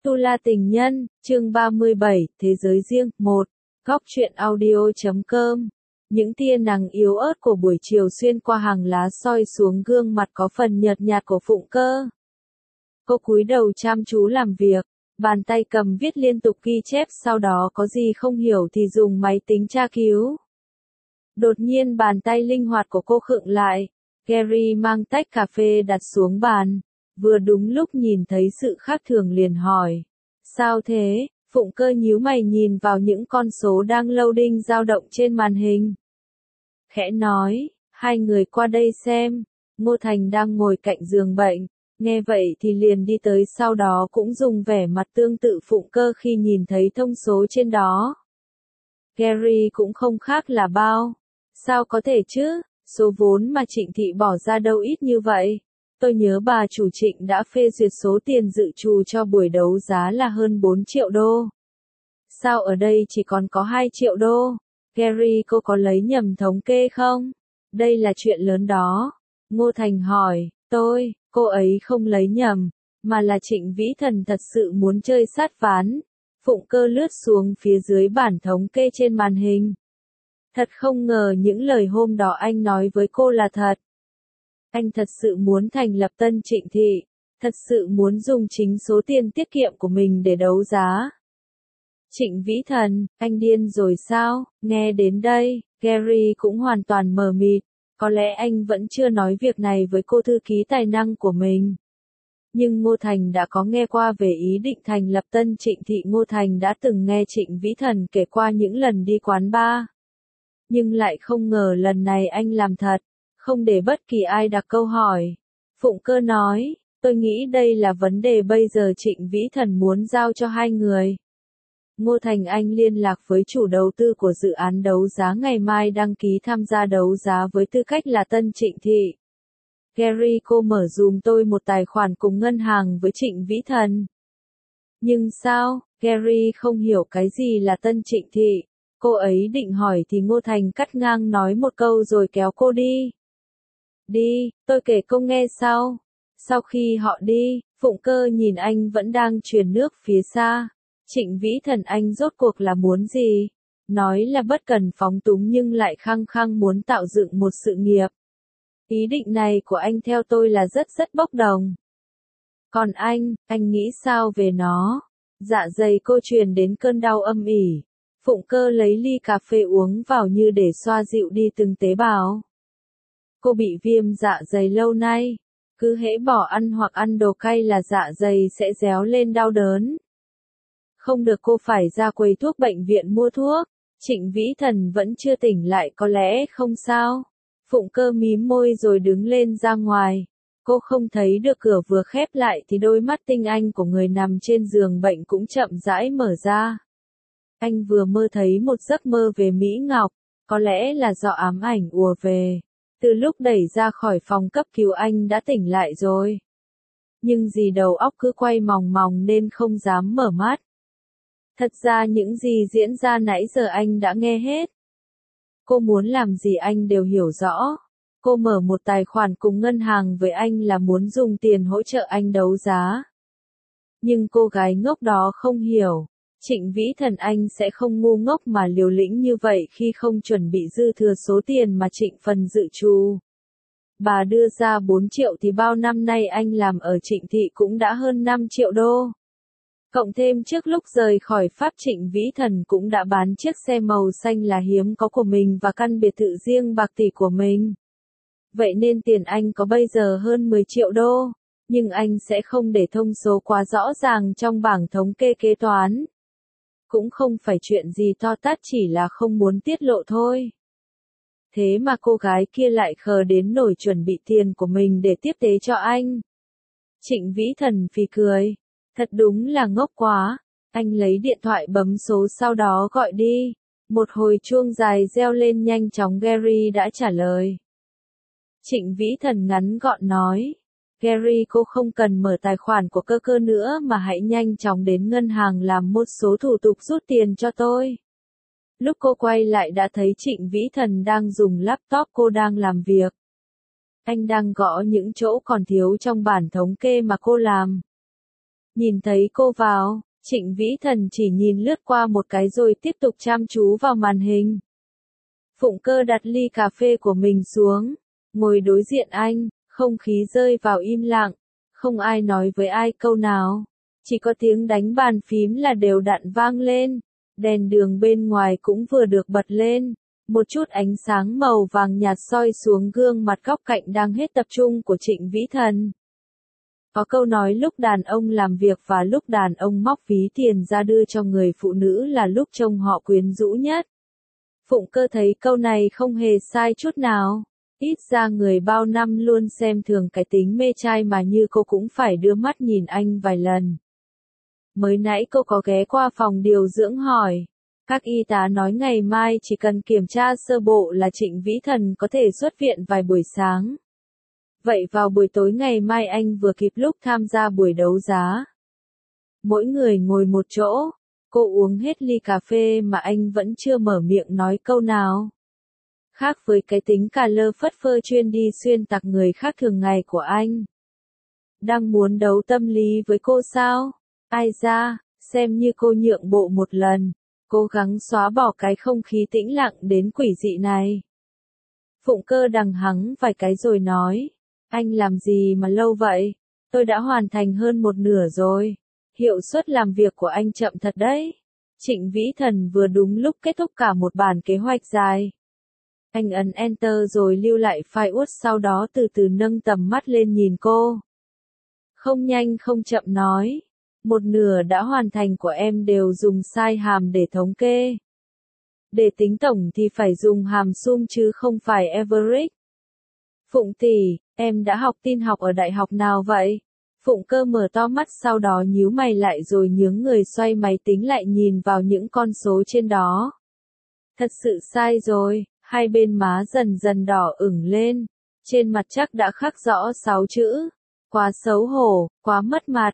Tu La Tình Nhân, chương 37, Thế giới riêng, 1. Góc truyện audio.com. Những tia nắng yếu ớt của buổi chiều xuyên qua hàng lá soi xuống gương mặt có phần nhợt nhạt của Phụng Cơ. Cô cúi đầu chăm chú làm việc, bàn tay cầm viết liên tục ghi chép, sau đó có gì không hiểu thì dùng máy tính tra cứu. Đột nhiên bàn tay linh hoạt của cô khựng lại. Gary mang tách cà phê đặt xuống bàn, vừa đúng lúc nhìn thấy sự khác thường liền hỏi. Sao thế? Phụng Cơ nhíu mày nhìn vào những con số đang loading dao động trên màn hình. Khẽ nói, hai người qua đây xem. Ngô Thành đang ngồi cạnh giường bệnh, nghe vậy thì liền đi tới, sau đó cũng dùng vẻ mặt tương tự Phụng Cơ khi nhìn thấy thông số trên đó. Gary cũng không khác là bao. Sao có thể chứ? Số vốn mà Trịnh Thị bỏ ra đâu ít như vậy. Tôi nhớ bà chủ Trịnh đã phê duyệt số tiền dự trù cho buổi đấu giá là hơn 4 triệu đô. Sao ở đây chỉ còn có 2 triệu đô? Gary, cô có lấy nhầm thống kê không? Đây là chuyện lớn đó. Ngô Thành hỏi, cô ấy không lấy nhầm, mà là Trịnh Vĩ Thần thật sự muốn chơi sát ván. Phụng Cơ lướt xuống phía dưới bản thống kê trên màn hình. Thật không ngờ những lời hôm đó anh nói với cô là thật. Anh thật sự muốn thành lập Tân Trịnh Thị, thật sự muốn dùng chính số tiền tiết kiệm của mình để đấu giá. Trịnh Vĩ Thần, anh điên rồi sao? Nghe đến đây, Gary cũng hoàn toàn mờ mịt, có lẽ anh vẫn chưa nói việc này với cô thư ký tài năng của mình. Nhưng Ngô Thành đã có nghe qua về ý định thành lập Tân Trịnh Thị. Ngô Thành đã từng nghe Trịnh Vĩ Thần kể qua những lần đi quán bar. Nhưng lại không ngờ lần này anh làm thật, không để bất kỳ ai đặt câu hỏi. Phụng Cơ nói, tôi nghĩ đây là vấn đề bây giờ Trịnh Vĩ Thần muốn giao cho hai người. Ngô Thành, anh liên lạc với chủ đầu tư của dự án đấu giá ngày mai đăng ký tham gia đấu giá với tư cách là Tân Trịnh Thị. Gary, cô mở dùm tôi một tài khoản cùng ngân hàng với Trịnh Vĩ Thần. Nhưng sao? Gary không hiểu cái gì là Tân Trịnh Thị. Cô ấy định hỏi thì Ngô Thành cắt ngang nói một câu rồi kéo cô đi. Đi, tôi kể cô nghe sau. Sau khi họ đi, Phụng Cơ nhìn anh vẫn đang truyền nước phía xa. Trịnh Vĩ Thần, anh rốt cuộc là muốn gì? Nói là bất cần phóng túng nhưng lại khăng khăng muốn tạo dựng một sự nghiệp. Ý định này của anh theo tôi là rất bốc đồng. Còn anh nghĩ sao về nó? Dạ dày cô truyền đến cơn đau âm ỉ. Phụng Cơ lấy ly cà phê uống vào như để xoa dịu đi từng tế bào. Cô bị viêm dạ dày lâu nay. Cứ hễ bỏ ăn hoặc ăn đồ cay là dạ dày sẽ réo lên đau đớn. Không được, cô phải ra quầy thuốc bệnh viện mua thuốc. Trịnh Vĩ Thần vẫn chưa tỉnh lại, có lẽ không sao. Phụng Cơ mím môi rồi đứng lên ra ngoài. Cô không thấy được cửa vừa khép lại thì đôi mắt tinh anh của người nằm trên giường bệnh cũng chậm rãi mở ra. Anh vừa mơ thấy một giấc mơ về Mỹ Ngọc, có lẽ là do ám ảnh ùa về. Từ lúc đẩy ra khỏi phòng cấp cứu anh đã tỉnh lại rồi. Nhưng vì đầu óc cứ quay mòng mòng nên không dám mở mắt. Thật ra những gì diễn ra nãy giờ anh đã nghe hết. Cô muốn làm gì anh đều hiểu rõ. Cô mở một tài khoản cùng ngân hàng với anh là muốn dùng tiền hỗ trợ anh đấu giá. Nhưng cô gái ngốc đó không hiểu. Trịnh Vĩ Thần, anh sẽ không ngu ngốc mà liều lĩnh như vậy khi không chuẩn bị dư thừa số tiền mà Trịnh Phần dự trù. Bà đưa ra 4 triệu thì bao năm nay anh làm ở Trịnh Thị cũng đã hơn 5 triệu đô. Cộng thêm trước lúc rời khỏi Pháp, Trịnh Vĩ Thần cũng đã bán chiếc xe màu xanh là hiếm có của mình và căn biệt thự riêng bạc tỷ của mình. Vậy nên tiền anh có bây giờ hơn 10 triệu đô. Nhưng anh sẽ không để thông số quá rõ ràng trong bảng thống kê kế toán. Cũng không phải chuyện gì to tát, chỉ là không muốn tiết lộ thôi. Thế mà cô gái kia lại khờ đến nỗi chuẩn bị tiền của mình để tiếp tế cho anh. Trịnh Vĩ Thần phì cười. Thật đúng là ngốc quá. Anh lấy điện thoại bấm số sau đó gọi đi. Một hồi chuông dài reo lên, nhanh chóng Gary đã trả lời. Trịnh Vĩ Thần ngắn gọn nói. Gary, cô không cần mở tài khoản của Cơ nữa mà hãy nhanh chóng đến ngân hàng làm một số thủ tục rút tiền cho tôi. Lúc cô quay lại đã thấy Trịnh Vĩ Thần đang dùng laptop, cô đang làm việc. Anh đang gõ những chỗ còn thiếu trong bản thống kê mà cô làm. Nhìn thấy cô vào, Trịnh Vĩ Thần chỉ nhìn lướt qua một cái rồi tiếp tục chăm chú vào màn hình. Phụng Cơ đặt ly cà phê của mình xuống, ngồi đối diện anh, không khí rơi vào im lặng, không ai nói với ai câu nào, chỉ có tiếng đánh bàn phím là đều đặn vang lên, đèn đường bên ngoài cũng vừa được bật lên, một chút ánh sáng màu vàng nhạt soi xuống gương mặt góc cạnh đang hết tập trung của Trịnh Vĩ Thần. Có câu nói lúc đàn ông làm việc và lúc đàn ông móc ví tiền ra đưa cho người phụ nữ là lúc trông họ quyến rũ nhất. Phụng Cơ thấy câu này không hề sai chút nào. Ít ra người bao năm luôn xem thường cái tính mê trai mà như cô cũng phải đưa mắt nhìn anh vài lần. Mới nãy cô có ghé qua phòng điều dưỡng hỏi. Các y tá nói ngày mai chỉ cần kiểm tra sơ bộ là Trịnh Vĩ Thần có thể xuất viện vài buổi sáng. Vậy vào buổi tối ngày mai anh vừa kịp lúc tham gia buổi đấu giá. Mỗi người ngồi một chỗ, cô uống hết ly cà phê mà anh vẫn chưa mở miệng nói câu nào. Khác với cái tính cà lơ phất phơ chuyên đi xuyên tạc người khác thường ngày của anh. Đang muốn đấu tâm lý với cô sao? Ai ra, xem như cô nhượng bộ một lần, cố gắng xóa bỏ cái không khí tĩnh lặng đến quỷ dị này. Phụng Cơ đằng hắng vài cái rồi nói, anh làm gì mà lâu vậy? Tôi đã hoàn thành hơn một nửa rồi. Hiệu suất làm việc của anh chậm thật đấy. Trịnh Vĩ Thần vừa đúng lúc kết thúc cả một bản kế hoạch dài. Anh ấn Enter rồi lưu lại file Word sau đó từ từ nâng tầm mắt lên nhìn cô. Không nhanh không chậm nói. Một nửa đã hoàn thành của em đều dùng sai hàm để thống kê. Để tính tổng thì phải dùng hàm sum chứ không phải average. Phụng tỷ, em đã học tin học ở đại học nào vậy? Phụng Cơ mở to mắt sau đó nhíu mày lại rồi nhướng người xoay máy tính lại nhìn vào những con số trên đó. Thật sự sai rồi, hai bên má dần dần đỏ ửng lên. Trên mặt chắc đã khắc rõ 6 chữ. Quá xấu hổ, quá mất mặt,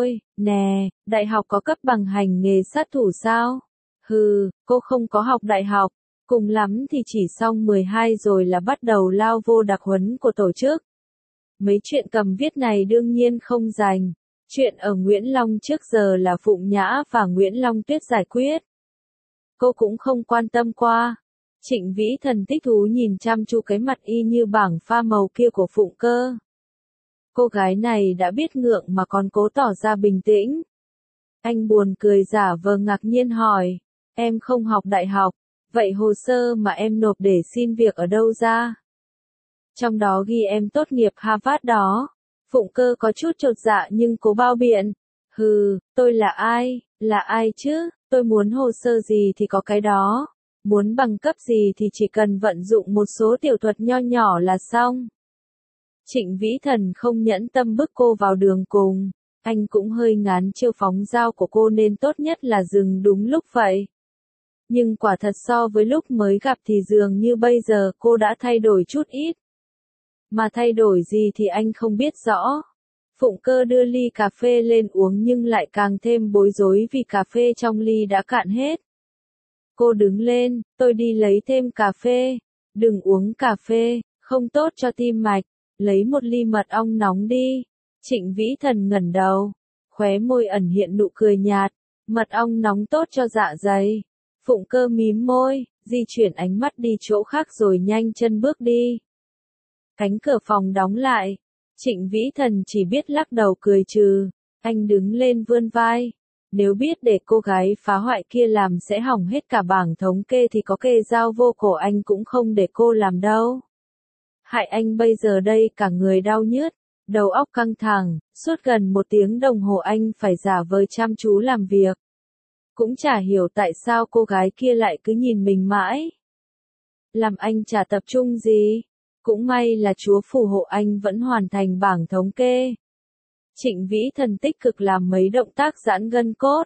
nè, đại học có cấp bằng hành nghề sát thủ sao? Hừ, cô không có học đại học, cùng lắm thì chỉ xong 12 rồi là bắt đầu lao vô đặc huấn của tổ chức. Mấy chuyện cầm viết này đương nhiên không dành. Chuyện ở Nguyễn Long trước giờ là Phụng Nhã và Nguyễn Long Tuyết giải quyết. Cô cũng không quan tâm qua. Trịnh Vĩ Thần thích thú nhìn chăm chú cái mặt y như bảng pha màu kia của Phụng Cơ. Cô gái này đã biết ngượng mà còn cố tỏ ra bình tĩnh. Anh buồn cười giả vờ ngạc nhiên hỏi, em không học đại học, vậy hồ sơ mà em nộp để xin việc ở đâu ra? Trong đó ghi em tốt nghiệp Harvard đó. Phụng Cơ có chút chột dạ nhưng cố bao biện. Hừ, tôi là ai chứ, tôi muốn hồ sơ gì thì có cái đó. Muốn bằng cấp gì thì chỉ cần vận dụng một số tiểu thuật nho nhỏ là xong. Trịnh Vĩ Thần không nhẫn tâm bức cô vào đường cùng. Anh cũng hơi ngán chiêu phóng dao của cô nên tốt nhất là dừng đúng lúc vậy. Nhưng quả thật so với lúc mới gặp thì dường như bây giờ cô đã thay đổi chút ít. Mà thay đổi gì thì anh không biết rõ. Phụng Cơ đưa ly cà phê lên uống nhưng lại càng thêm bối rối vì cà phê trong ly đã cạn hết. Cô đứng lên, tôi đi lấy thêm cà phê. Đừng uống cà phê, không tốt cho tim mạch. Lấy một ly mật ong nóng đi. Trịnh Vĩ Thần ngẩng đầu. Khóe môi ẩn hiện nụ cười nhạt. Mật ong nóng tốt cho dạ dày. Phụng Cơ mím môi, di chuyển ánh mắt đi chỗ khác rồi nhanh chân bước đi. Cánh cửa phòng đóng lại. Trịnh Vĩ Thần chỉ biết lắc đầu cười trừ. Anh đứng lên vươn vai. Nếu biết để cô gái phá hoại kia làm sẽ hỏng hết cả bảng thống kê thì có kê dao vô cổ anh cũng không để cô làm đâu. Hại anh bây giờ đây cả người đau nhức, đầu óc căng thẳng, suốt gần 1 tiếng đồng hồ anh phải giả vờ chăm chú làm việc. Cũng chả hiểu tại sao cô gái kia lại cứ nhìn mình mãi. Làm anh chả tập trung gì. Cũng may là Chúa phù hộ anh vẫn hoàn thành bảng thống kê. Trịnh Vĩ Thần tích cực làm mấy động tác giãn gân cốt.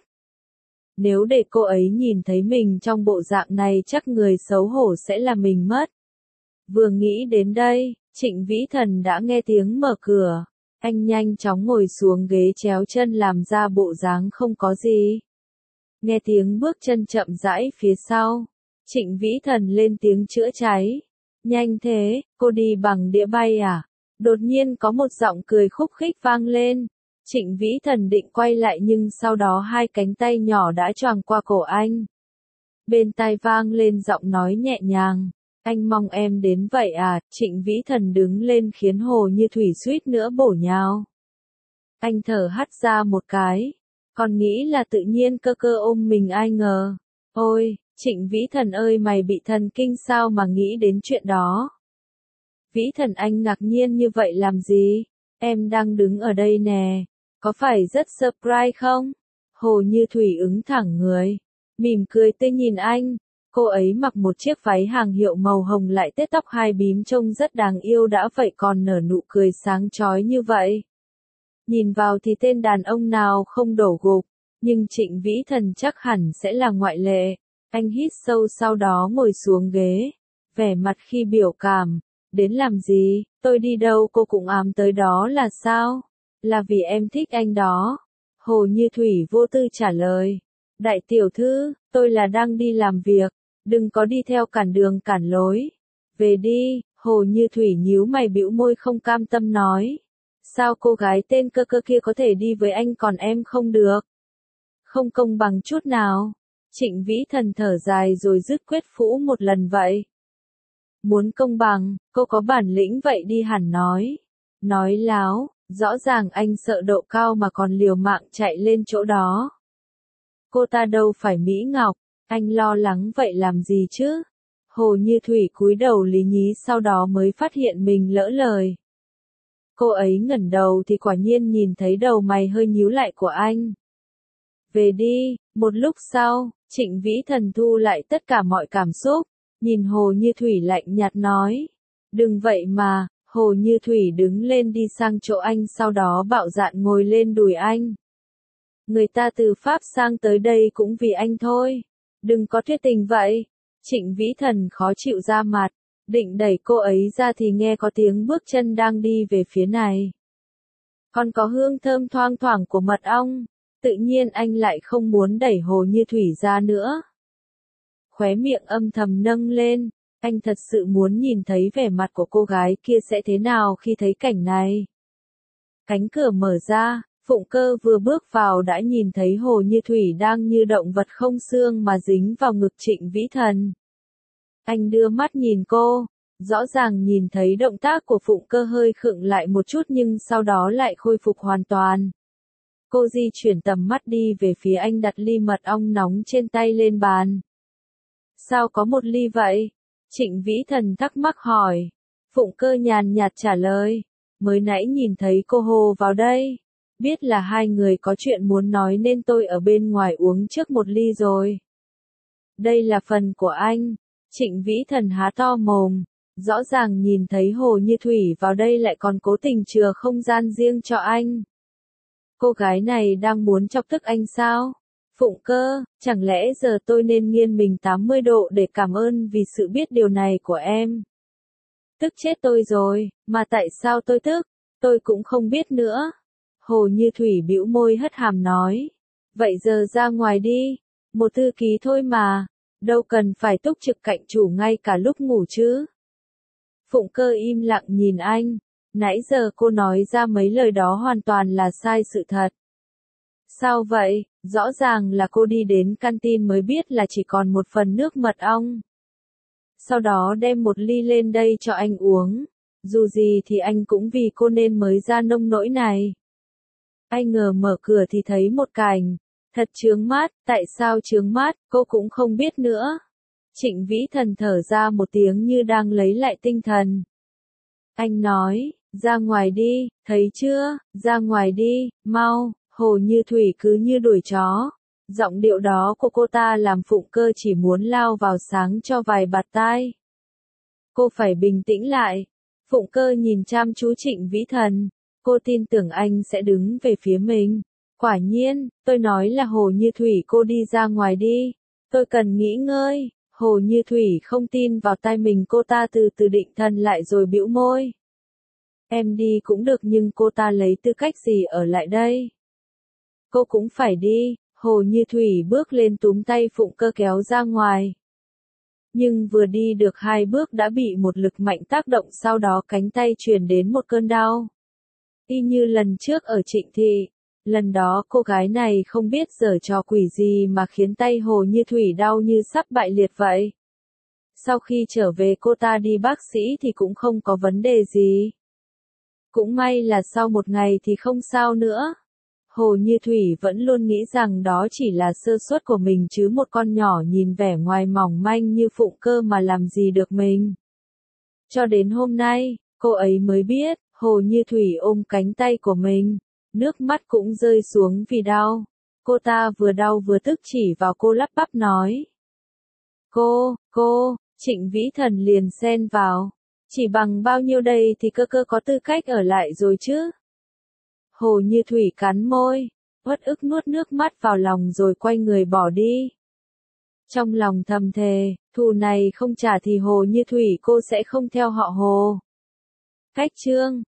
Nếu để cô ấy nhìn thấy mình trong bộ dạng này chắc người xấu hổ sẽ là mình mất. Vừa nghĩ đến đây, Trịnh Vĩ Thần đã nghe tiếng mở cửa. Anh nhanh chóng ngồi xuống ghế chéo chân làm ra bộ dáng không có gì. Nghe tiếng bước chân chậm rãi phía sau. Trịnh Vĩ Thần lên tiếng chữa cháy. Nhanh thế, cô đi bằng đĩa bay à? Đột nhiên có một giọng cười khúc khích vang lên. Trịnh Vĩ Thần định quay lại nhưng sau đó hai cánh tay nhỏ đã choàng qua cổ anh. Bên tai vang lên giọng nói nhẹ nhàng. Anh mong em đến vậy à? Trịnh Vĩ Thần đứng lên khiến Hồ Như Thủy suýt nữa bổ nhào. Anh thở hắt ra một cái. Còn nghĩ là tự nhiên cơ cơ ôm mình, ai ngờ. Ôi, Trịnh Vĩ Thần ơi, mày bị thần kinh sao mà nghĩ đến chuyện đó? Vĩ Thần, anh ngạc nhiên như vậy làm gì? Em đang đứng ở đây nè. Có phải rất surprise không? Hồ Như Thủy ứng thẳng người. Mỉm cười tươi nhìn anh. Cô ấy mặc một chiếc váy hàng hiệu màu hồng, lại tết tóc hai bím trông rất đáng yêu đã vậy còn nở nụ cười sáng chói như vậy. Nhìn vào thì tên đàn ông nào không đổ gục, nhưng Trịnh Vĩ Thần chắc hẳn sẽ là ngoại lệ. Anh hít sâu sau đó ngồi xuống ghế, vẻ mặt khi biểu cảm. Đến làm gì, tôi đi đâu cô cũng ám tới đó là sao? Là vì em thích anh đó. Hồ Như Thủy vô tư trả lời. Đại tiểu thư, tôi là đang đi làm việc, đừng có đi theo cản đường cản lối. Về đi, Hồ Như Thủy nhíu mày bĩu môi không cam tâm nói. Sao cô gái tên cơ cơ kia có thể đi với anh còn em không được? Không công bằng chút nào. Trịnh Vĩ Thần thở dài rồi dứt quyết phũ một lần vậy. Muốn công bằng, cô có bản lĩnh vậy đi hẳn nói. Nói láo, rõ ràng anh sợ độ cao mà còn liều mạng chạy lên chỗ đó. Cô ta đâu phải Mỹ Ngọc, anh lo lắng vậy làm gì chứ? Hồ Như Thủy cúi đầu lý nhí sau đó mới phát hiện mình lỡ lời. Cô ấy ngẩng đầu thì quả nhiên nhìn thấy đầu mày hơi nhíu lại của anh. Về đi, một lúc sau, Trịnh Vĩ Thần thu lại tất cả mọi cảm xúc, nhìn Hồ Như Thủy lạnh nhạt nói. Đừng vậy mà, Hồ Như Thủy đứng lên đi sang chỗ anh sau đó bạo dạn ngồi lên đùi anh. Người ta từ Pháp sang tới đây cũng vì anh thôi. Đừng có tuyệt tình vậy. Trịnh Vĩ Thần khó chịu ra mặt. Định đẩy cô ấy ra thì nghe có tiếng bước chân đang đi về phía này. Còn có hương thơm thoang thoảng của mật ong. Tự nhiên anh lại không muốn đẩy Hồ Như Thủy ra nữa. Khóe miệng âm thầm nâng lên. Anh thật sự muốn nhìn thấy vẻ mặt của cô gái kia sẽ thế nào khi thấy cảnh này. Cánh cửa mở ra. Phụng Cơ vừa bước vào đã nhìn thấy Hồ Như Thủy đang như động vật không xương mà dính vào ngực Trịnh Vĩ Thần. Anh đưa mắt nhìn cô, rõ ràng nhìn thấy động tác của Phụng Cơ hơi khựng lại một chút nhưng sau đó lại khôi phục hoàn toàn. Cô di chuyển tầm mắt đi về phía anh, đặt ly mật ong nóng trên tay lên bàn. Sao có một ly vậy? Trịnh Vĩ Thần thắc mắc hỏi. Phụng Cơ nhàn nhạt trả lời. Mới nãy nhìn thấy cô Hồ vào đây. Biết là hai người có chuyện muốn nói nên tôi ở bên ngoài uống trước một ly rồi. Đây là phần của anh. Trịnh Vĩ Thần há to mồm. Rõ ràng nhìn thấy Hồ Như Thủy vào đây lại còn cố tình chừa không gian riêng cho anh. Cô gái này đang muốn chọc tức anh sao? Phụng Cơ, chẳng lẽ giờ tôi nên nghiêng mình 80 độ để cảm ơn vì sự biết điều này của em? Tức chết tôi rồi, mà tại sao tôi tức? Tôi cũng không biết nữa. Hồ Như Thủy bĩu môi hất hàm nói. Vậy giờ ra ngoài đi. Một thư ký thôi mà. Đâu cần phải túc trực cạnh chủ ngay cả lúc ngủ chứ. Phụng Cơ im lặng nhìn anh. Nãy giờ cô nói ra mấy lời đó hoàn toàn là sai sự thật. Sao vậy? Rõ ràng là cô đi đến canteen mới biết là chỉ còn một phần nước mật ong. Sau đó đem một ly lên đây cho anh uống. Dù gì thì anh cũng vì cô nên mới ra nông nỗi này. Ai ngờ mở cửa thì thấy một cảnh. Thật chướng mắt, tại sao chướng mắt, cô cũng không biết nữa. Trịnh Vĩ Thần thở ra một tiếng như đang lấy lại tinh thần. Anh nói, ra ngoài đi, thấy chưa, ra ngoài đi, mau. Hồ Như Thủy cứ như đuổi chó. Giọng điệu đó của cô ta làm Phụng Cơ chỉ muốn lao vào sáng cho vài bạt tai. Cô phải bình tĩnh lại. Phụng Cơ nhìn chăm chú Trịnh Vĩ Thần. Cô tin tưởng anh sẽ đứng về phía mình. Quả nhiên, tôi nói là Hồ Như Thủy cô đi ra ngoài đi. Tôi cần nghỉ ngơi. Hồ Như Thủy không tin vào tai mình, cô ta từ từ định thần lại rồi bĩu môi. Em đi cũng được nhưng cô ta lấy tư cách gì ở lại đây? Cô cũng phải đi. Hồ Như Thủy bước lên túm tay Phụng Cơ kéo ra ngoài. Nhưng vừa đi được 2 bước đã bị một lực mạnh tác động, sau đó cánh tay truyền đến một cơn đau. Y như lần trước ở Trịnh Thị, Lần đó cô gái này không biết giở trò quỷ gì mà khiến tay Hồ Như Thủy đau như sắp bại liệt vậy. Sau khi trở về cô ta đi bác sĩ thì cũng không có vấn đề gì. Cũng may là sau một ngày thì không sao nữa. Hồ Như Thủy vẫn luôn nghĩ rằng đó chỉ là sơ suất của mình chứ một con nhỏ nhìn vẻ ngoài mỏng manh như Phụng Cơ mà làm gì được mình. Cho đến hôm nay, cô ấy mới biết, Hồ Như Thủy ôm cánh tay của mình, nước mắt cũng rơi xuống vì đau. Cô ta vừa đau vừa tức chỉ vào cô lắp bắp nói. Cô, Trịnh Vĩ Thần liền xen vào. Chỉ bằng bao nhiêu đây thì cơ có tư cách ở lại rồi chứ. Hồ Như Thủy cắn môi, uất ức nuốt nước mắt vào lòng rồi quay người bỏ đi. Trong lòng thầm thề, thù này không trả thì Hồ Như Thủy cô sẽ không theo họ Hồ. Cách chương